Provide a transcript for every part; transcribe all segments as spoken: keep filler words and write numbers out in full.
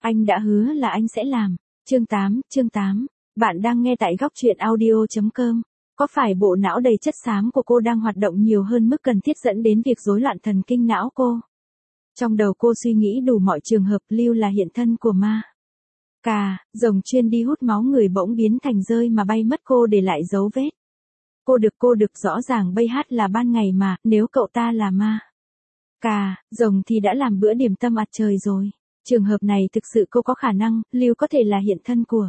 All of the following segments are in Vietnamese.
Anh đã hứa là anh sẽ làm. Chương tám, chương tám. Bạn đang nghe tại góc truyện audio.com. Có phải bộ não đầy chất xám của cô đang hoạt động nhiều hơn mức cần thiết dẫn đến việc rối loạn thần kinh não cô? Trong đầu cô suy nghĩ đủ mọi trường hợp Lưu là hiện thân của ma. Cà, rồng chuyên đi hút máu người bỗng biến thành rơi mà bay mất cô để lại dấu vết. Cô được cô được rõ ràng bây hát là ban ngày mà, nếu cậu ta là ma. Cà, rồng thì đã làm bữa điểm tâm mặt trời rồi. Trường hợp này thực sự cô có khả năng, Lưu có thể là hiện thân của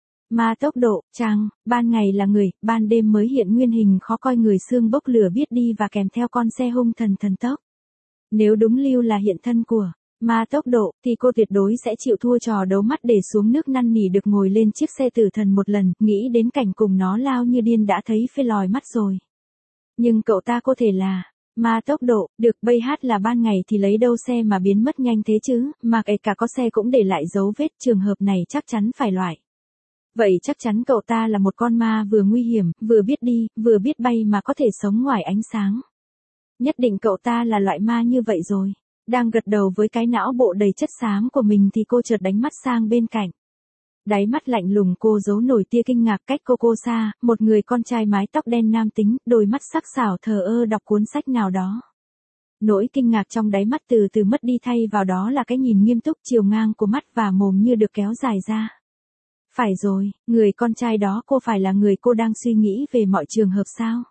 ma tốc độ, chăng, ban ngày là người, ban đêm mới hiện nguyên hình khó coi người xương bốc lửa biết đi và kèm theo con xe hung thần thần tốc. Nếu đúng Lưu là hiện thân của ma tốc độ, thì cô tuyệt đối sẽ chịu thua trò đấu mắt để xuống nước năn nỉ được ngồi lên chiếc xe tử thần một lần, nghĩ đến cảnh cùng nó lao như điên đã thấy phê lòi mắt rồi. Nhưng cậu ta có thể là ma tốc độ, được bây hát là ban ngày thì lấy đâu xe mà biến mất nhanh thế chứ, mà kể cả có xe cũng để lại dấu vết, trường hợp này chắc chắn phải loại. Vậy chắc chắn cậu ta là một con ma vừa nguy hiểm, vừa biết đi, vừa biết bay mà có thể sống ngoài ánh sáng. Nhất định cậu ta là loại ma như vậy rồi. Đang gật đầu với cái não bộ đầy chất xám của mình thì cô chợt đánh mắt sang bên cạnh. Đáy mắt lạnh lùng cô giấu nổi tia kinh ngạc cách cô cô xa, một người con trai mái tóc đen nam tính, đôi mắt sắc sảo thờ ơ đọc cuốn sách nào đó. Nỗi kinh ngạc trong đáy mắt từ từ mất đi thay vào đó là cái nhìn nghiêm túc chiều ngang của mắt và mồm như được kéo dài ra. Phải rồi, người con trai đó cô phải là người cô đang suy nghĩ về mọi trường hợp sao?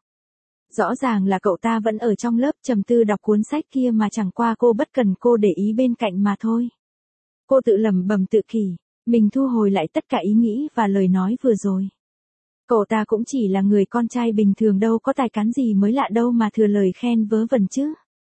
Rõ ràng là cậu ta vẫn ở trong lớp trầm tư đọc cuốn sách kia mà chẳng qua cô bất cần cô để ý bên cạnh mà thôi. Cô tự lẩm bẩm tự kỷ, mình thu hồi lại tất cả ý nghĩ và lời nói vừa rồi. Cậu ta cũng chỉ là người con trai bình thường đâu có tài cán gì mới lạ đâu mà thừa lời khen vớ vẩn chứ.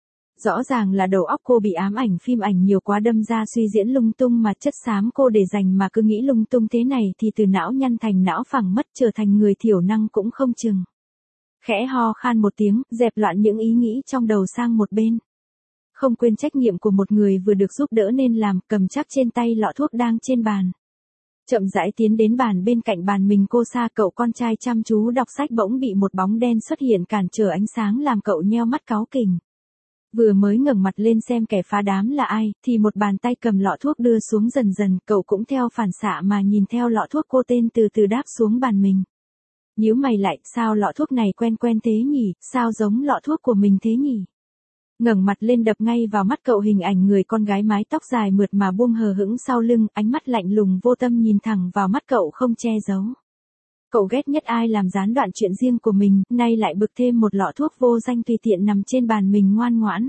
Rõ ràng là đầu óc cô bị ám ảnh phim ảnh nhiều quá đâm ra suy diễn lung tung mà chất xám cô để dành mà cứ nghĩ lung tung thế này thì từ não nhăn thành não phẳng mất trở thành người thiểu năng cũng không chừng. Khẽ ho khan một tiếng, dẹp loạn những ý nghĩ trong đầu sang một bên. Không quên trách nhiệm của một người vừa được giúp đỡ nên làm, cầm chắc trên tay lọ thuốc đang trên bàn. Chậm rãi tiến đến bàn bên cạnh bàn mình cô xa cậu con trai chăm chú đọc sách bỗng bị một bóng đen xuất hiện cản trở ánh sáng làm cậu nheo mắt cáu kỉnh. Vừa mới ngẩng mặt lên xem kẻ phá đám là ai, thì một bàn tay cầm lọ thuốc đưa xuống dần dần, cậu cũng theo phản xạ mà nhìn theo lọ thuốc cô tên từ từ đáp xuống bàn mình. Nhíu mày lại, sao lọ thuốc này quen quen thế nhỉ, sao giống lọ thuốc của mình thế nhỉ? Ngẩng mặt lên đập ngay vào mắt cậu hình ảnh người con gái mái tóc dài mượt mà buông hờ hững sau lưng, ánh mắt lạnh lùng vô tâm nhìn thẳng vào mắt cậu không che giấu. Cậu ghét nhất ai làm gián đoạn chuyện riêng của mình, nay lại bực thêm một lọ thuốc vô danh tùy tiện nằm trên bàn mình ngoan ngoãn.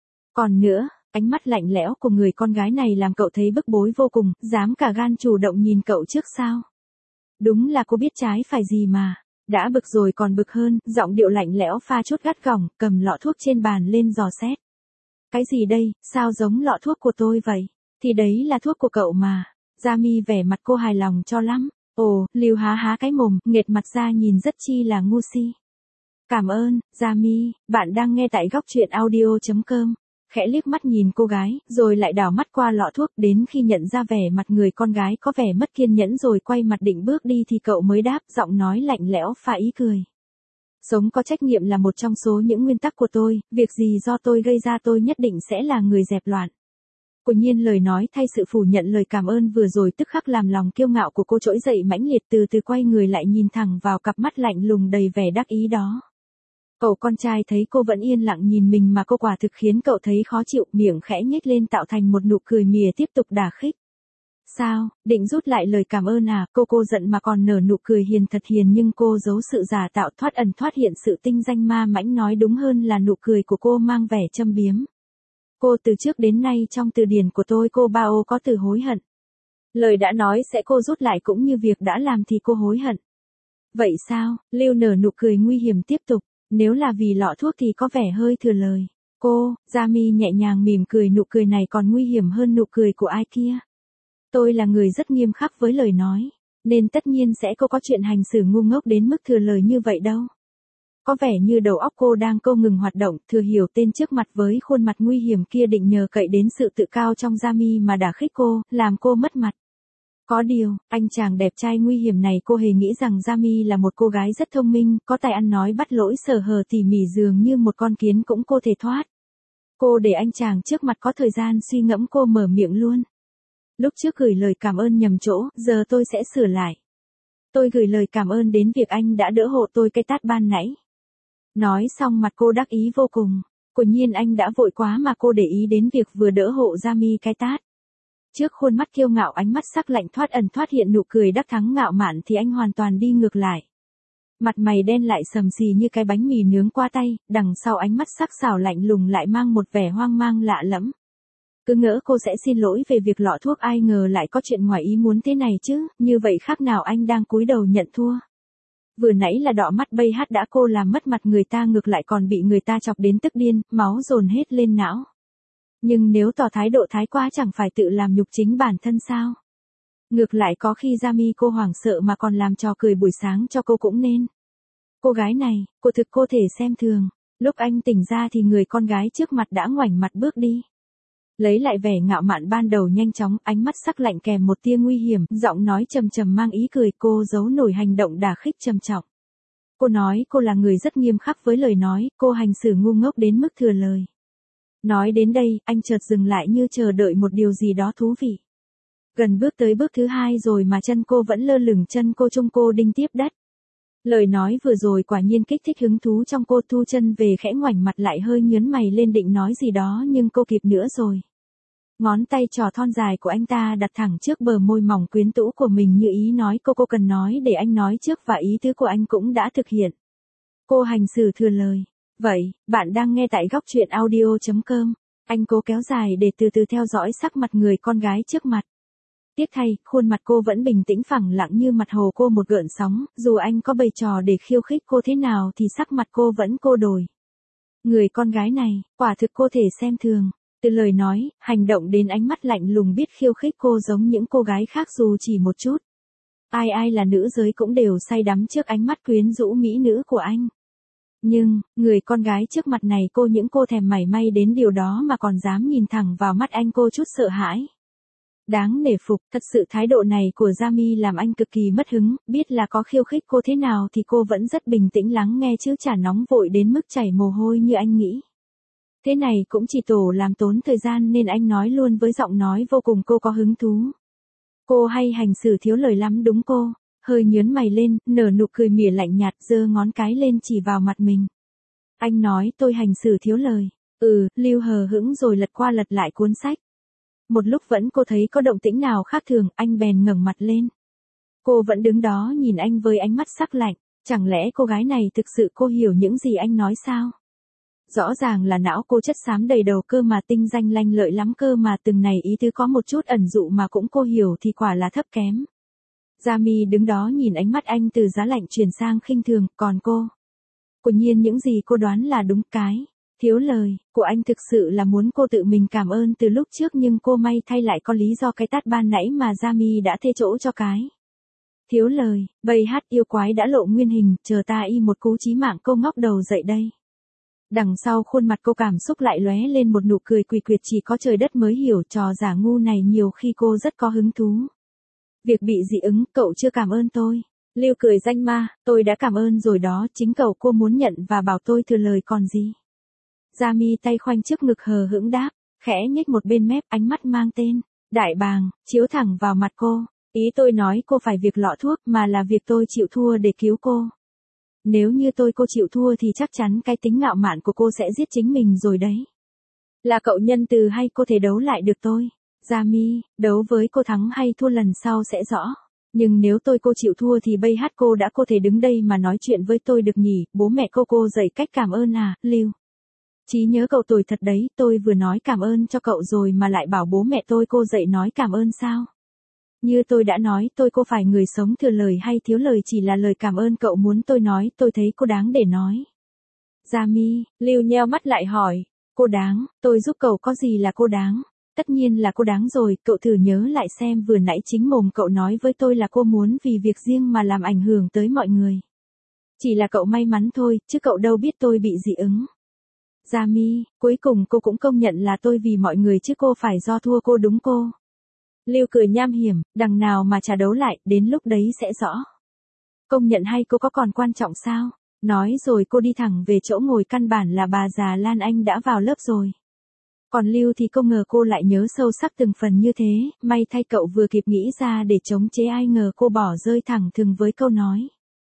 Còn nữa, ánh mắt lạnh lẽo của người con gái này làm cậu thấy bức bối vô cùng, dám cả gan chủ động nhìn cậu trước sao? Đúng là cô biết trái phải gì mà. Đã bực rồi còn bực hơn, giọng điệu lạnh lẽo pha chút gắt gỏng, cầm lọ thuốc trên bàn lên dò xét. Cái gì đây, sao giống lọ thuốc của tôi vậy? Thì đấy là thuốc của cậu mà. Gia Mi vẻ mặt cô hài lòng cho lắm. Ồ, Lưu há há cái mồm, nghệt mặt ra nhìn rất chi là ngu si. Cảm ơn, Gia Mi, bạn đang nghe tại góc truyện audio.com. Khẽ liếc mắt nhìn cô gái, rồi lại đảo mắt qua lọ thuốc, đến khi nhận ra vẻ mặt người con gái có vẻ mất kiên nhẫn rồi quay mặt định bước đi thì cậu mới đáp, giọng nói lạnh lẽo pha ý cười. Sống có trách nhiệm là một trong số những nguyên tắc của tôi, việc gì do tôi gây ra tôi nhất định sẽ là người dẹp loạn. Quả nhiên lời nói thay sự phủ nhận lời cảm ơn vừa rồi tức khắc làm lòng kiêu ngạo của cô trỗi dậy mãnh liệt, từ từ quay người lại nhìn thẳng vào cặp mắt lạnh lùng đầy vẻ đắc ý đó. Cậu con trai thấy cô vẫn yên lặng nhìn mình mà cô quả thực khiến cậu thấy khó chịu, miệng khẽ nhếch lên tạo thành một nụ cười mỉa tiếp tục đả khích. Sao, định rút lại lời cảm ơn à? Cô cô giận mà còn nở nụ cười hiền thật hiền nhưng cô giấu sự giả tạo thoát ẩn thoát hiện sự tinh danh ma mãnh, nói đúng hơn là nụ cười của cô mang vẻ châm biếm. Cô từ trước đến nay trong từ điển của tôi cô bao có từ hối hận. Lời đã nói sẽ cô rút lại cũng như việc đã làm thì cô hối hận. Vậy sao? Lưu nở nụ cười nguy hiểm tiếp tục. Nếu là vì lọ thuốc thì có vẻ hơi thừa lời. Cô, Gia Mi nhẹ nhàng mỉm cười, nụ cười này còn nguy hiểm hơn nụ cười của ai kia. Tôi là người rất nghiêm khắc với lời nói, nên tất nhiên sẽ cô có chuyện hành xử ngu ngốc đến mức thừa lời như vậy đâu. Có vẻ như đầu óc cô đang câu ngừng hoạt động, thừa hiểu tên trước mặt với khuôn mặt nguy hiểm kia định nhờ cậy đến sự tự cao trong Gia Mi mà đả khích cô, làm cô mất mặt. Có điều, anh chàng đẹp trai nguy hiểm này cô hề nghĩ rằng Gia Mi là một cô gái rất thông minh, có tài ăn nói bắt lỗi sở hờ tỉ mỉ dường như một con kiến cũng cô thể thoát. Cô để anh chàng trước mặt có thời gian suy ngẫm cô mở miệng luôn. Lúc trước gửi lời cảm ơn nhầm chỗ, giờ tôi sẽ sửa lại. Tôi gửi lời cảm ơn đến việc anh đã đỡ hộ tôi cái tát ban nãy. Nói xong mặt cô đắc ý vô cùng. Quả nhiên anh đã vội quá mà cô để ý đến việc vừa đỡ hộ Jamie cái tát. Trước khuôn mắt kiêu ngạo ánh mắt sắc lạnh thoát ẩn thoát hiện nụ cười đắc thắng ngạo mạn thì anh hoàn toàn đi ngược lại. Mặt mày đen lại sầm xì như cái bánh mì nướng qua tay, đằng sau ánh mắt sắc sảo lạnh lùng lại mang một vẻ hoang mang lạ lẫm. Cứ ngỡ cô sẽ xin lỗi về việc lọ thuốc, ai ngờ lại có chuyện ngoài ý muốn thế này chứ, như vậy khác nào anh đang cúi đầu nhận thua. Vừa nãy là đọ mắt bay hát đã cô làm mất mặt người ta, ngược lại còn bị người ta chọc đến tức điên, máu dồn hết lên não. Nhưng nếu tỏ thái độ thái quá chẳng phải tự làm nhục chính bản thân sao? Ngược lại có khi Jamie cô hoảng sợ mà còn làm trò cười buổi sáng cho cô cũng nên. Cô gái này, cô thực cô thể xem thường. Lúc anh tỉnh ra thì người con gái trước mặt đã ngoảnh mặt bước đi. Lấy lại vẻ ngạo mạn ban đầu nhanh chóng, ánh mắt sắc lạnh kèm một tia nguy hiểm, giọng nói trầm trầm mang ý cười, cô giấu nổi hành động đả khích trầm trọng. Cô nói cô là người rất nghiêm khắc với lời nói, cô hành xử ngu ngốc đến mức thừa lời. Nói đến đây, anh chợt dừng lại như chờ đợi một điều gì đó thú vị. Gần bước tới bước thứ hai rồi mà chân cô vẫn lơ lửng, chân cô trung cô đinh tiếp đất. Lời nói vừa rồi quả nhiên kích thích hứng thú trong cô, thu chân về khẽ ngoảnh mặt lại hơi nhớn mày lên định nói gì đó nhưng cô kịp nữa rồi. Ngón tay trò thon dài của anh ta đặt thẳng trước bờ môi mỏng quyến rũ của mình như ý nói cô cô cần nói để anh nói trước và ý tứ của anh cũng đã thực hiện. Cô hành xử thừa lời. Vậy, bạn đang nghe tại góc truyện audio chấm com. Anh cố kéo dài để từ từ theo dõi sắc mặt người con gái trước mặt. Tiếc thay, khuôn mặt cô vẫn bình tĩnh phẳng lặng như mặt hồ cô một gợn sóng, dù anh có bày trò để khiêu khích cô thế nào thì sắc mặt cô vẫn cô đổi. Người con gái này, quả thực cô thể xem thường. Từ lời nói, hành động đến ánh mắt lạnh lùng biết khiêu khích cô giống những cô gái khác dù chỉ một chút. Ai ai là nữ giới cũng đều say đắm trước ánh mắt quyến rũ mỹ nữ của anh. Nhưng, người con gái trước mặt này cô những cô thèm mảy may đến điều đó mà còn dám nhìn thẳng vào mắt anh, cô chút sợ hãi. Đáng nể phục, thật sự thái độ này của Jamie làm anh cực kỳ mất hứng, biết là có khiêu khích cô thế nào thì cô vẫn rất bình tĩnh lắng nghe chứ chả nóng vội đến mức chảy mồ hôi như anh nghĩ. Thế này cũng chỉ tổ làm tốn thời gian nên anh nói luôn với giọng nói vô cùng cô có hứng thú. Cô hay hành xử thiếu lời lắm đúng cô, hơi nhớn mày lên, nở nụ cười mỉa lạnh nhạt giơ ngón cái lên chỉ vào mặt mình. Anh nói tôi hành xử thiếu lời, ừ, Lưu hờ hững rồi lật qua lật lại cuốn sách. Một lúc vẫn cô thấy có động tĩnh nào khác thường, anh bèn ngẩng mặt lên. Cô vẫn đứng đó nhìn anh với ánh mắt sắc lạnh, chẳng lẽ cô gái này thực sự cô hiểu những gì anh nói sao? Rõ ràng là não cô chất xám đầy đầu cơ mà, tinh danh lanh lợi lắm cơ mà, từng này ý tứ có một chút ẩn dụ mà cũng cô hiểu thì quả là thấp kém. Jamie đứng đó nhìn ánh mắt anh từ giá lạnh chuyển sang khinh thường, còn cô? Quả nhiên những gì cô đoán là đúng, cái thiếu lời của anh thực sự là muốn cô tự mình cảm ơn từ lúc trước, nhưng cô may thay lại có lý do cái tát ban nãy mà Jamie đã thê chỗ cho cái thiếu lời. Bầy hát yêu quái đã lộ nguyên hình, chờ ta y một cú chí mạng, cô ngóc đầu dậy đây. Đằng sau khuôn mặt cô cảm xúc lại lóe lên một nụ cười quỷ quyệt, chỉ có trời đất mới hiểu trò giả ngu này nhiều khi cô rất có hứng thú. Việc bị dị ứng, cậu chưa cảm ơn tôi. Lưu cười danh ma, tôi đã cảm ơn rồi đó, chính cậu cô muốn nhận và bảo tôi thừa lời còn gì. Jamie tay khoanh trước ngực hờ hững đáp, khẽ nhếch một bên mép, ánh mắt mang tên đại bàng chiếu thẳng vào mặt cô. Ý tôi nói cô phải việc lọ thuốc mà là việc tôi chịu thua để cứu cô. Nếu như tôi cô chịu thua thì chắc chắn cái tính ngạo mạn của cô sẽ giết chính mình rồi đấy. Là cậu nhân từ hay cô thể đấu lại được tôi? Jamie, đấu với cô thắng hay thua lần sau sẽ rõ. Nhưng nếu tôi cô chịu thua thì bây hát cô đã cô thể đứng đây mà nói chuyện với tôi được nhỉ? Bố mẹ cô cô dạy cách cảm ơn à, Lưu? Trí nhớ cậu tồi thật đấy, tôi vừa nói cảm ơn cho cậu rồi mà lại bảo bố mẹ tôi cô dạy nói cảm ơn sao? Như tôi đã nói, tôi cô phải người sống thừa lời hay thiếu lời chỉ là lời cảm ơn cậu muốn tôi nói, tôi thấy cô đáng để nói. Jamie, Lưu nheo mắt lại hỏi, cô đáng, tôi giúp cậu có gì là cô đáng? Tất nhiên là cô đáng rồi, cậu thử nhớ lại xem vừa nãy chính mồm cậu nói với tôi là cô muốn vì việc riêng mà làm ảnh hưởng tới mọi người. Chỉ là cậu may mắn thôi, chứ cậu đâu biết tôi bị dị ứng. Jamie, cuối cùng cô cũng công nhận là tôi vì mọi người chứ cô phải do thua cô đúng cô? Lưu cười nham hiểm, đằng nào mà trả đấu lại, đến lúc đấy sẽ rõ. Công nhận hay cô có còn quan trọng sao? Nói rồi cô đi thẳng về chỗ ngồi, căn bản là bà già Lan Anh đã vào lớp rồi. Còn Lưu thì không ngờ cô lại nhớ sâu sắc từng phần như thế, may thay cậu vừa kịp nghĩ ra để chống chế, ai ngờ cô bỏ rơi thẳng thừng với câu nói.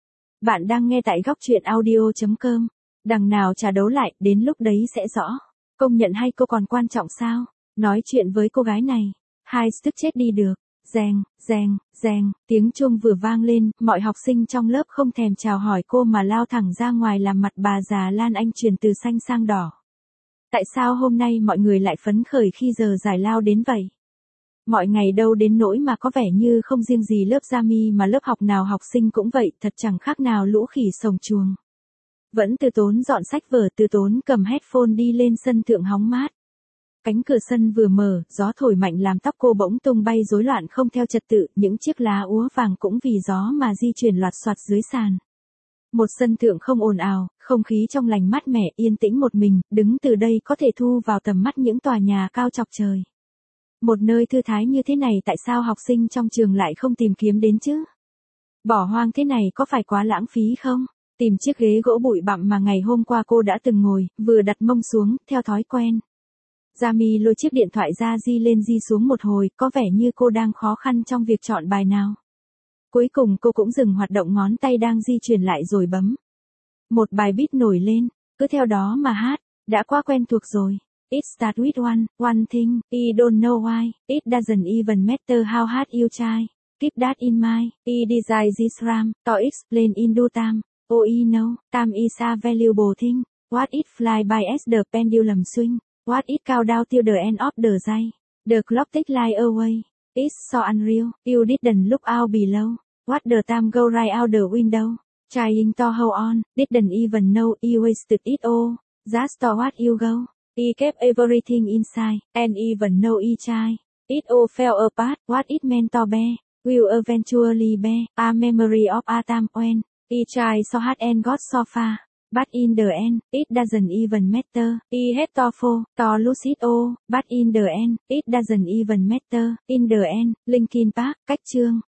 Bạn đang nghe tại góc truyện audio.com. Đằng nào trả đấu lại, đến lúc đấy sẽ rõ. Công nhận hay cô còn quan trọng sao? Nói chuyện với cô gái này. Hai tức chết đi được. Reng, reng, reng, tiếng chuông vừa vang lên, mọi học sinh trong lớp không thèm chào hỏi cô mà lao thẳng ra ngoài làm mặt bà già Lan Anh chuyển từ xanh sang đỏ. Tại sao hôm nay mọi người lại phấn khởi khi giờ giải lao đến vậy? Mọi ngày đâu đến nỗi mà có vẻ như không riêng gì lớp Gia Mi mà lớp học nào học sinh cũng vậy, thật chẳng khác nào lũ khỉ sồng chuồng. Vẫn từ tốn dọn sách vở, từ tốn cầm headphone đi lên sân thượng hóng mát. Cánh cửa sân vừa mở, gió thổi mạnh làm tóc cô bỗng tung bay rối loạn không theo trật tự, những chiếc lá úa vàng cũng vì gió mà di chuyển loạt soạt dưới sàn. Một sân thượng không ồn ào, không khí trong lành mát mẻ, yên tĩnh một mình, đứng từ đây có thể thu vào tầm mắt những tòa nhà cao chọc trời. Một nơi thư thái như thế này tại sao học sinh trong trường lại không tìm kiếm đến chứ? Bỏ hoang thế này có phải quá lãng phí không? Tìm chiếc ghế gỗ bụi bặm mà ngày hôm qua cô đã từng ngồi, vừa đặt mông xuống, theo thói quen. Gia Mi lôi chiếc điện thoại ra di lên di xuống một hồi, có vẻ như cô đang khó khăn trong việc chọn bài nào. Cuối cùng cô cũng dừng hoạt động ngón tay đang di chuyển lại rồi bấm. Một bài beat nổi lên, cứ theo đó mà hát, đã quá quen thuộc rồi. It starts with one, one thing, I don't know why, it doesn't even matter how hard you try. Keep that in mind, I desire this ram, to explain in due time. Oh I know, time is a valuable thing. What it fly by as the pendulum swing. What it count down till the end of the day. The clock tick lie away. It's so unreal, you didn't look out below. What the time go right out the window. Trying to hold on, didn't even know you wasted it all. Just to what you go. He kept everything inside, and even know he tried. It all fell apart, what it meant to be. Will eventually be a memory of a time when he tried so hard and got so far. But in the end, it doesn't even matter. He had to fall, to lose it all. But in the end, it doesn't even matter. In the end, Linkin Park, cách chương.